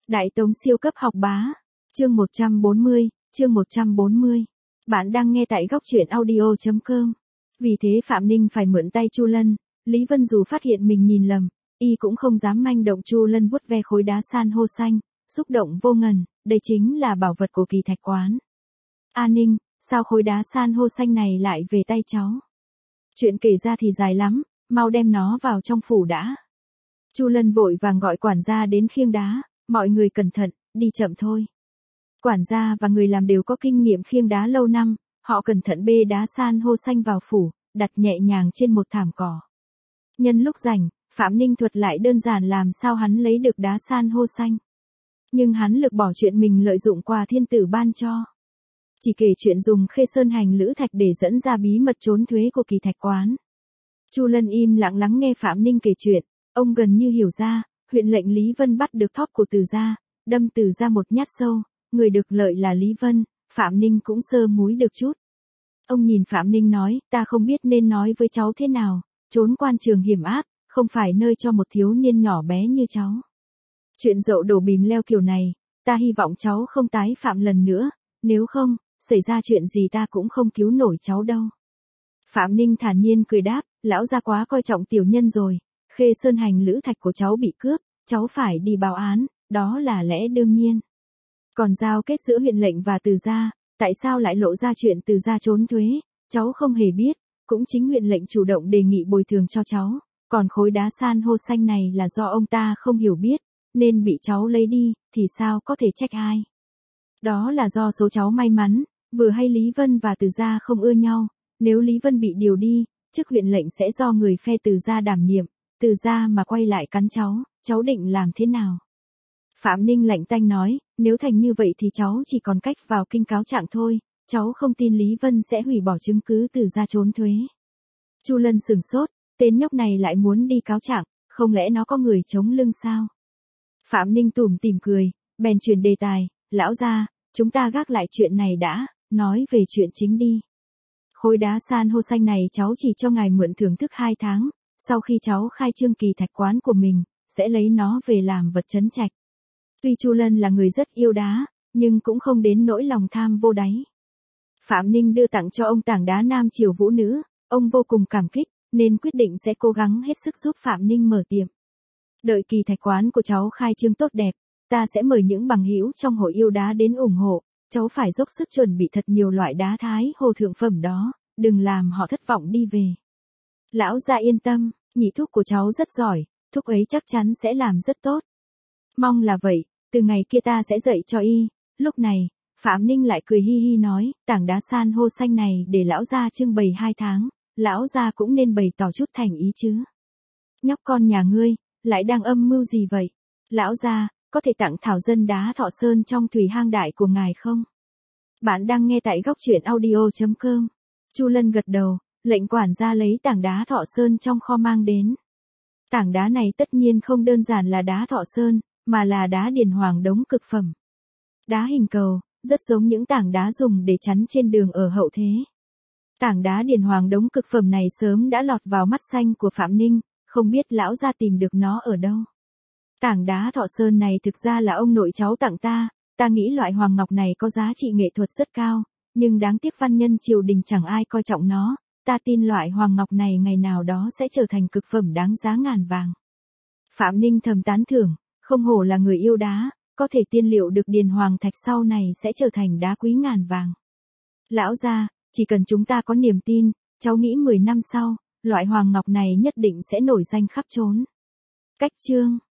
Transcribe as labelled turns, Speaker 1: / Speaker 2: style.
Speaker 1: Đại Tống siêu cấp học bá. Chương 140, chương 140. Bạn đang nghe tại góc truyện audio.com. Vì thế Phạm Ninh phải mượn tay Chu Lân. Lý Vân dù phát hiện mình nhìn lầm, y cũng không dám manh động. Chu Lân vuốt ve khối đá san hô xanh, xúc động vô ngần, đây chính là bảo vật của Kỳ Thạch Quán. A Ninh, sao khối đá san hô xanh này lại về tay cháu? Chuyện kể ra thì dài lắm, mau đem nó vào trong phủ đã. Chu Lân vội vàng gọi quản gia đến khiêng đá, mọi người cẩn thận, đi chậm thôi. Quản gia và người làm đều có kinh nghiệm khiêng đá lâu năm, họ cẩn thận bê đá san hô xanh vào phủ, đặt nhẹ nhàng trên một thảm cỏ. Nhân lúc rảnh, Phạm Ninh thuật lại đơn giản làm sao hắn lấy được đá san hô xanh. Nhưng hắn lược bỏ chuyện mình lợi dụng quà thiên tử ban cho. Chỉ kể chuyện dùng khê sơn hành lữ thạch để dẫn ra bí mật trốn thuế của Kỳ Thạch Quán. Chu Lân im lặng lắng nghe Phạm Ninh kể chuyện, ông gần như hiểu ra, huyện lệnh Lý Vân bắt được thóp của Từ gia, đâm Từ gia một nhát sâu, người được lợi là Lý Vân, Phạm Ninh cũng sơ múi được chút. Ông nhìn Phạm Ninh nói, ta không biết nên nói với cháu thế nào, trốn quan trường hiểm ác, không phải nơi cho một thiếu niên nhỏ bé như cháu. Chuyện dậu đổ bìm leo kiểu này, ta hy vọng cháu không tái phạm lần nữa, nếu không, xảy ra chuyện gì ta cũng không cứu nổi cháu đâu. Phạm Ninh thản nhiên cười đáp, lão gia quá coi trọng tiểu nhân rồi, khê sơn hành lữ thạch của cháu bị cướp, cháu phải đi báo án, đó là lẽ đương nhiên. Còn giao kết giữa huyện lệnh và Từ gia, tại sao lại lộ ra chuyện Từ gia trốn thuế, cháu không hề biết, cũng chính huyện lệnh chủ động đề nghị bồi thường cho cháu, còn khối đá san hô xanh này là do ông ta không hiểu biết, nên bị cháu lấy đi, thì sao có thể trách ai. Đó là do số cháu may mắn, vừa hay Lý Vân và Từ gia không ưa nhau, nếu Lý Vân bị điều đi, chức huyện lệnh sẽ do người phe Từ gia đảm nhiệm, Từ gia mà quay lại cắn cháu định làm thế nào? Phạm Ninh lạnh tanh nói, nếu thành như vậy thì cháu chỉ còn cách vào kinh cáo trạng thôi, cháu không tin Lý Vân sẽ hủy bỏ chứng cứ Từ gia trốn thuế. Chu Lân sửng sốt, tên nhóc này lại muốn đi cáo trạng, không lẽ nó có người chống lưng sao? Phạm Ninh tủm tỉm cười, bèn chuyển đề tài, lão gia, chúng ta gác lại chuyện này đã, nói về chuyện chính đi. Khối đá san hô xanh này cháu chỉ cho ngài mượn thưởng thức 2 tháng, sau khi cháu khai trương Kỳ Thạch Quán của mình, sẽ lấy nó về làm vật trấn trạch. Tuy Chu Lân là người rất yêu đá, nhưng cũng không đến nỗi lòng tham vô đáy. Phạm Ninh đưa tặng cho ông tảng đá Nam Triều Vũ Nữ, ông vô cùng cảm kích, nên quyết định sẽ cố gắng hết sức giúp Phạm Ninh mở tiệm. Đợi Kỳ Thạch Quán của cháu khai trương tốt đẹp, ta sẽ mời những bằng hữu trong hội yêu đá đến ủng hộ, cháu phải dốc sức chuẩn bị thật nhiều loại đá thái hồ thượng phẩm đó, đừng làm họ thất vọng đi về. Lão gia yên tâm, nhị thúc của cháu rất giỏi, thúc ấy chắc chắn sẽ làm rất tốt. Mong là vậy, từ ngày kia ta sẽ dạy cho y. Lúc này, Phạm Ninh lại cười hi hi nói, tảng đá san hô xanh này để lão gia trưng bày 2 tháng, lão gia cũng nên bày tỏ chút thành ý chứ. Nhóc con nhà ngươi, lại đang âm mưu gì vậy? Lão gia, có thể tặng thảo dân đá Thọ Sơn trong thủy hang đại của ngài không? Bạn đang nghe tại góc truyện audio.com. Chu Lân gật đầu, lệnh quản gia lấy tảng đá Thọ Sơn trong kho mang đến. Tảng đá này tất nhiên không đơn giản là đá Thọ Sơn, mà là đá điền hoàng đống cực phẩm. Đá hình cầu, rất giống những tảng đá dùng để chắn trên đường ở hậu thế. Tảng đá điền hoàng đống cực phẩm này sớm đã lọt vào mắt xanh của Phạm Ninh, không biết lão gia tìm được nó ở đâu. Tảng đá Thọ Sơn này thực ra là ông nội cháu tặng ta nghĩ loại hoàng ngọc này có giá trị nghệ thuật rất cao, nhưng đáng tiếc văn nhân triều đình chẳng ai coi trọng nó, ta tin loại hoàng ngọc này ngày nào đó sẽ trở thành cực phẩm đáng giá ngàn vàng. Phạm Ninh thầm tán thưởng, không hổ là người yêu đá, có thể tiên liệu được điền hoàng thạch sau này sẽ trở thành đá quý ngàn vàng. Lão gia, chỉ cần chúng ta có niềm tin, cháu nghĩ 10 năm sau, loại hoàng ngọc này nhất định sẽ nổi danh khắp trốn. Cách chương